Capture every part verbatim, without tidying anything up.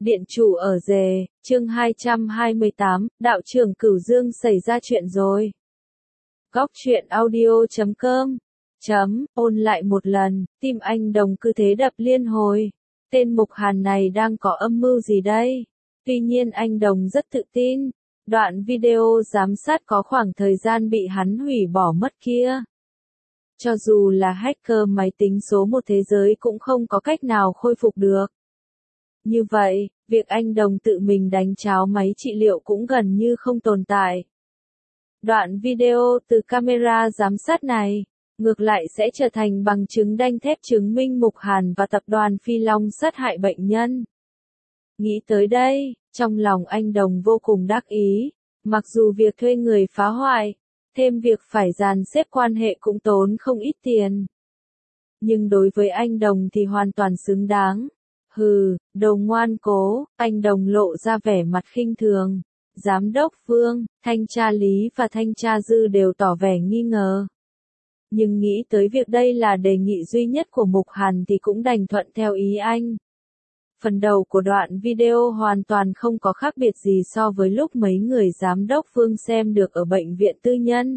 Điện chủ ở rề, chương hai trăm hai mươi tám, đạo trưởng Cửu Dương xảy ra chuyện rồi. Góc truyện audio chấm com chấm, ôn lại một lần, tim anh Đồng cứ thế đập liên hồi. Tên Mục Hàn này đang có âm mưu gì đây? Tuy nhiên anh Đồng rất tự tin. Đoạn video giám sát có khoảng thời gian bị hắn hủy bỏ mất kia. Cho dù là hacker máy tính số một thế giới cũng không có cách nào khôi phục được. Như vậy, việc anh Đồng tự mình đánh tráo máy trị liệu cũng gần như không tồn tại. Đoạn video từ camera giám sát này, ngược lại sẽ trở thành bằng chứng đanh thép chứng minh Mục Hàn và tập đoàn Phi Long sát hại bệnh nhân. Nghĩ tới đây, trong lòng anh Đồng vô cùng đắc ý, mặc dù việc thuê người phá hoại, thêm việc phải dàn xếp quan hệ cũng tốn không ít tiền. Nhưng đối với anh Đồng thì hoàn toàn xứng đáng. Hừ, đồ ngoan cố, anh Đồng lộ ra vẻ mặt khinh thường. Giám đốc Phương, thanh tra Lý và thanh tra Dư đều tỏ vẻ nghi ngờ. Nhưng nghĩ tới việc đây là đề nghị duy nhất của Mục Hàn thì cũng đành thuận theo ý anh. Phần đầu của đoạn video hoàn toàn không có khác biệt gì so với lúc mấy người giám đốc Phương xem được ở bệnh viện tư nhân.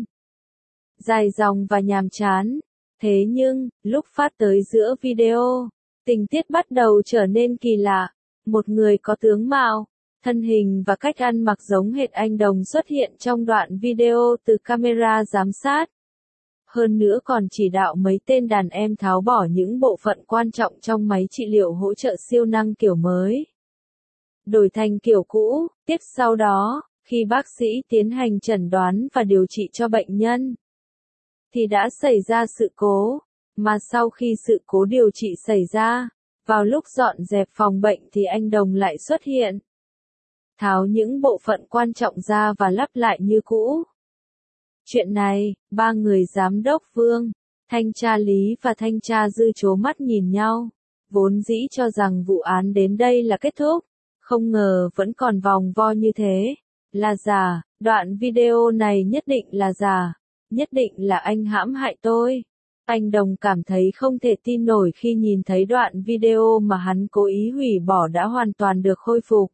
Dài dòng và nhàm chán. Thế nhưng, lúc phát tới giữa video, tình tiết bắt đầu trở nên kỳ lạ. Một người có tướng mạo, thân hình và cách ăn mặc giống hệt anh Đồng xuất hiện trong đoạn video từ camera giám sát. Hơn nữa còn chỉ đạo mấy tên đàn em tháo bỏ những bộ phận quan trọng trong máy trị liệu hỗ trợ siêu năng kiểu mới. Đổi thành kiểu cũ, tiếp sau đó, khi bác sĩ tiến hành chẩn đoán và điều trị cho bệnh nhân, thì đã xảy ra sự cố. Mà sau khi sự cố điều trị xảy ra, vào lúc dọn dẹp phòng bệnh thì anh Đồng lại xuất hiện. Tháo những bộ phận quan trọng ra và lắp lại như cũ. Chuyện này, ba người giám đốc Vương, thanh tra Lý và thanh tra Dư trố mắt nhìn nhau. Vốn dĩ cho rằng vụ án đến đây là kết thúc. Không ngờ vẫn còn vòng vo như thế. Là giả, đoạn video này nhất định là giả. Nhất định là anh hãm hại tôi. Anh Đồng cảm thấy không thể tin nổi khi nhìn thấy đoạn video mà hắn cố ý hủy bỏ đã hoàn toàn được khôi phục.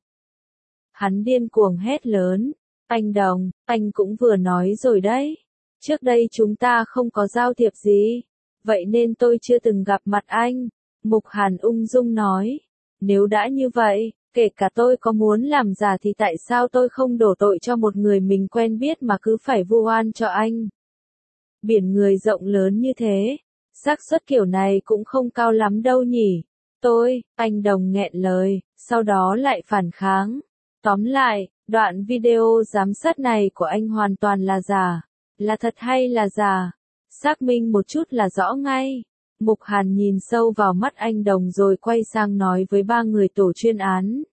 Hắn điên cuồng hét lớn. Anh Đồng, anh cũng vừa nói rồi đấy. Trước đây chúng ta không có giao thiệp gì. Vậy nên tôi chưa từng gặp mặt anh. Mục Hàn ung dung nói. Nếu đã như vậy, kể cả tôi có muốn làm giả thì tại sao tôi không đổ tội cho một người mình quen biết mà cứ phải vu oan cho anh. Biển người rộng lớn như thế, xác suất kiểu này cũng không cao lắm đâu nhỉ. Tôi, anh Đồng nghẹn lời, sau đó lại phản kháng. Tóm lại, đoạn video giám sát này của anh hoàn toàn là giả. Là thật hay là giả? Xác minh một chút là rõ ngay. Mục Hàn nhìn sâu vào mắt anh Đồng rồi quay sang nói với ba người tổ chuyên án.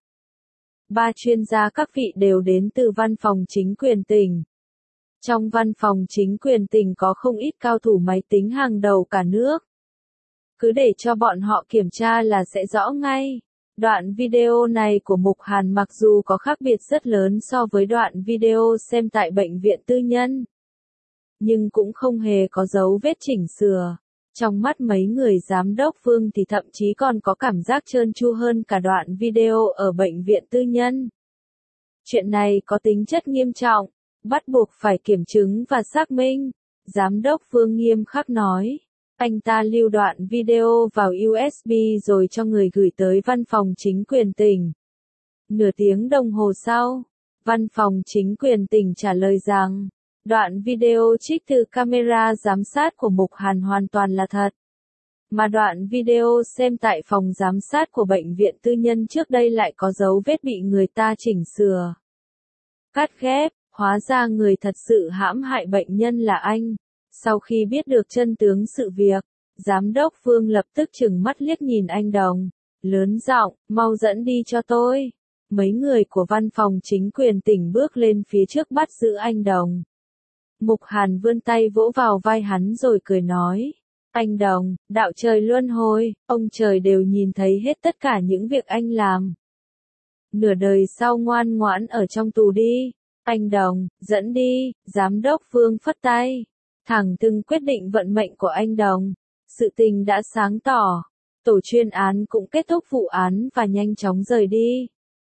Ba chuyên gia các vị đều đến từ văn phòng chính quyền tỉnh. Trong văn phòng chính quyền tỉnh có không ít cao thủ máy tính hàng đầu cả nước. Cứ để cho bọn họ kiểm tra là sẽ rõ ngay. Đoạn video này của Mục Hàn mặc dù có khác biệt rất lớn so với đoạn video xem tại bệnh viện tư nhân, nhưng cũng không hề có dấu vết chỉnh sửa. Trong mắt mấy người giám đốc Phương thì thậm chí còn có cảm giác trơn tru hơn cả đoạn video ở bệnh viện tư nhân. Chuyện này có tính chất nghiêm trọng, bắt buộc phải kiểm chứng và xác minh. Giám đốc Phương nghiêm khắc nói. Anh ta lưu đoạn video vào u ét bê rồi cho người gửi tới văn phòng chính quyền tỉnh. Nửa tiếng đồng hồ sau, văn phòng chính quyền tỉnh trả lời rằng, đoạn video trích từ camera giám sát của Mục Hàn hoàn toàn là thật. Mà đoạn video xem tại phòng giám sát của bệnh viện tư nhân trước đây lại có dấu vết bị người ta chỉnh sửa. Cắt ghép, hóa ra người thật sự hãm hại bệnh nhân là anh. Sau khi biết được chân tướng sự việc, giám đốc Phương lập tức trừng mắt liếc nhìn anh Đồng, lớn giọng, mau dẫn đi cho tôi. Mấy người của văn phòng chính quyền tỉnh bước lên phía trước bắt giữ anh Đồng. Mục Hàn vươn tay vỗ vào vai hắn rồi cười nói, anh Đồng, đạo trời luân hồi, ông trời đều nhìn thấy hết tất cả những việc anh làm. Nửa đời sau ngoan ngoãn ở trong tù đi. Anh Đồng, dẫn đi. Giám đốc Phương phất tay. Thẳng thừng quyết định vận mệnh của anh Đồng. Sự tình đã sáng tỏ. Tổ chuyên án cũng kết thúc vụ án và nhanh chóng rời đi.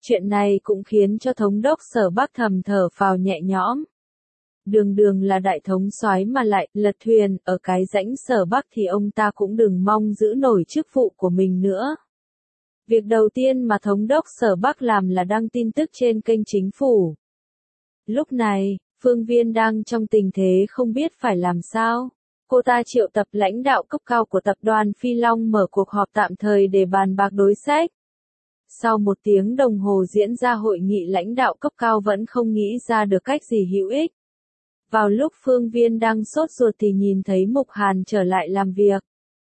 Chuyện này cũng khiến cho thống đốc Sở Bắc thầm thở phào nhẹ nhõm. Đường đường là đại thống soái mà lại lật thuyền ở cái rãnh Sở Bắc thì ông ta cũng đừng mong giữ nổi chức vụ của mình nữa. Việc đầu tiên mà thống đốc Sở Bắc làm là đăng tin tức trên kênh chính phủ. Lúc này, Phương Viên đang trong tình thế không biết phải làm sao. Cô ta triệu tập lãnh đạo cấp cao của tập đoàn Phi Long mở cuộc họp tạm thời để bàn bạc đối sách. Sau một tiếng đồng hồ diễn ra hội nghị lãnh đạo cấp cao vẫn không nghĩ ra được cách gì hữu ích. Vào lúc Phương Viên đang sốt ruột thì nhìn thấy Mục Hàn trở lại làm việc.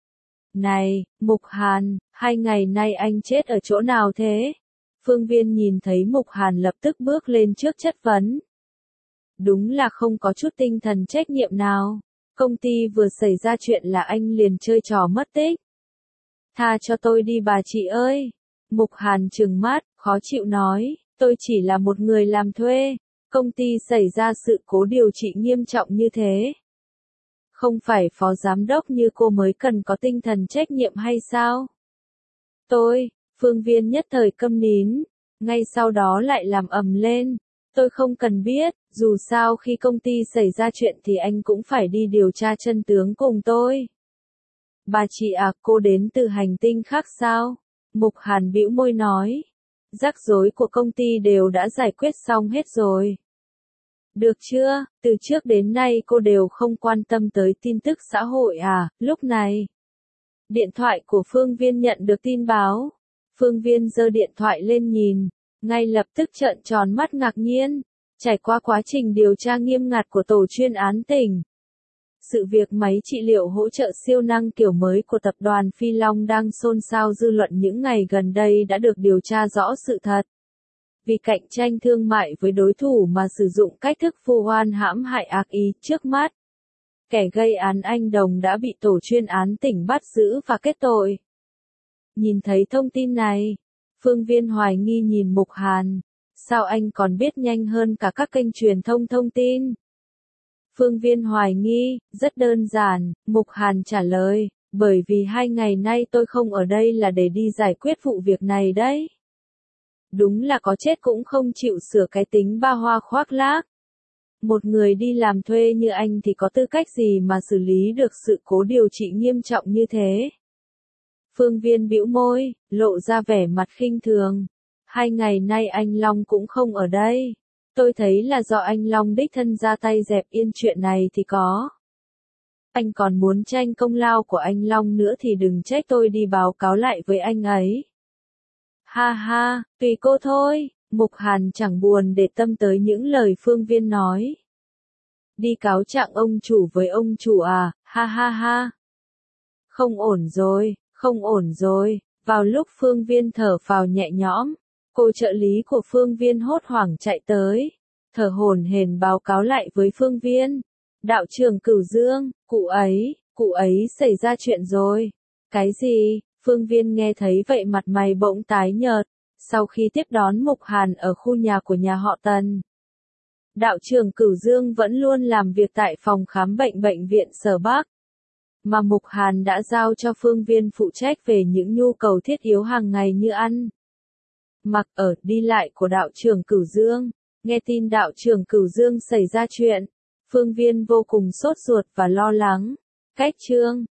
Này, Mục Hàn, hai ngày nay anh chết ở chỗ nào thế? Phương Viên nhìn thấy Mục Hàn lập tức bước lên trước chất vấn. Đúng là không có chút tinh thần trách nhiệm nào. Công ty vừa xảy ra chuyện là anh liền chơi trò mất tích. Tha cho tôi đi bà chị ơi. Mục Hàn trừng mắt, khó chịu nói, tôi chỉ là một người làm thuê. Công ty xảy ra sự cố điều trị nghiêm trọng như thế. Không phải phó giám đốc như cô mới cần có tinh thần trách nhiệm hay sao? Tôi, Phương Viên nhất thời câm nín, ngay sau đó lại làm ầm lên. Tôi không cần biết, dù sao khi công ty xảy ra chuyện thì anh cũng phải đi điều tra chân tướng cùng tôi. Bà chị à, cô đến từ hành tinh khác sao? Mục Hàn bĩu môi nói. Rắc rối của công ty đều đã giải quyết xong hết rồi. Được chưa, từ trước đến nay cô đều không quan tâm tới tin tức xã hội à, lúc này. Điện thoại của Phương Viên nhận được tin báo. Phương Viên giơ điện thoại lên nhìn, ngay lập tức trợn tròn mắt ngạc nhiên. Trải qua quá trình điều tra nghiêm ngặt của tổ chuyên án tỉnh. Sự việc máy trị liệu hỗ trợ siêu năng kiểu mới của tập đoàn Phi Long đang xôn xao dư luận những ngày gần đây đã được điều tra rõ sự thật. Vì cạnh tranh thương mại với đối thủ mà sử dụng cách thức vu oan hãm hại ác ý trước mắt. Kẻ gây án anh Đồng đã bị tổ chuyên án tỉnh bắt giữ và kết tội. Nhìn thấy thông tin này, Phương Viên hoài nghi nhìn Mục Hàn. Sao anh còn biết nhanh hơn cả các kênh truyền thông thông tin? Phương Viên hoài nghi, rất đơn giản, Mục Hàn trả lời, bởi vì hai ngày nay tôi không ở đây là để đi giải quyết vụ việc này đấy. Đúng là có chết cũng không chịu sửa cái tính ba hoa khoác lác. Một người đi làm thuê như anh thì có tư cách gì mà xử lý được sự cố điều trị nghiêm trọng như thế? Phương Viên bĩu môi, lộ ra vẻ mặt khinh thường. Hai ngày nay anh Long cũng không ở đây. Tôi thấy là do anh Long đích thân ra tay dẹp yên chuyện này thì có. Anh còn muốn tranh công lao của anh Long nữa thì đừng trách tôi đi báo cáo lại với anh ấy. Ha ha, tùy cô thôi, Mục Hàn chẳng buồn để tâm tới những lời Phương Viên nói. Đi cáo trạng ông chủ với ông chủ à, ha ha ha. Không ổn rồi, không ổn rồi, vào lúc Phương Viên thở phào nhẹ nhõm. Cô trợ lý của Phương Viên hốt hoảng chạy tới, thở hổn hển báo cáo lại với Phương Viên. Đạo trưởng Cửu Dương, cụ ấy, cụ ấy xảy ra chuyện rồi. Cái gì? Phương Viên nghe thấy vậy mặt mày bỗng tái nhợt, sau khi tiếp đón Mục Hàn ở khu nhà của nhà họ Tần. Đạo trưởng Cửu Dương vẫn luôn làm việc tại phòng khám bệnh bệnh viện Sở Bắc, mà Mục Hàn đã giao cho Phương Viên phụ trách về những nhu cầu thiết yếu hàng ngày như ăn, mặc, ở, đi lại của đạo trưởng Cửu Dương. Nghe tin đạo trưởng Cửu Dương xảy ra chuyện, Phương Viên vô cùng sốt ruột và lo lắng. Cách chương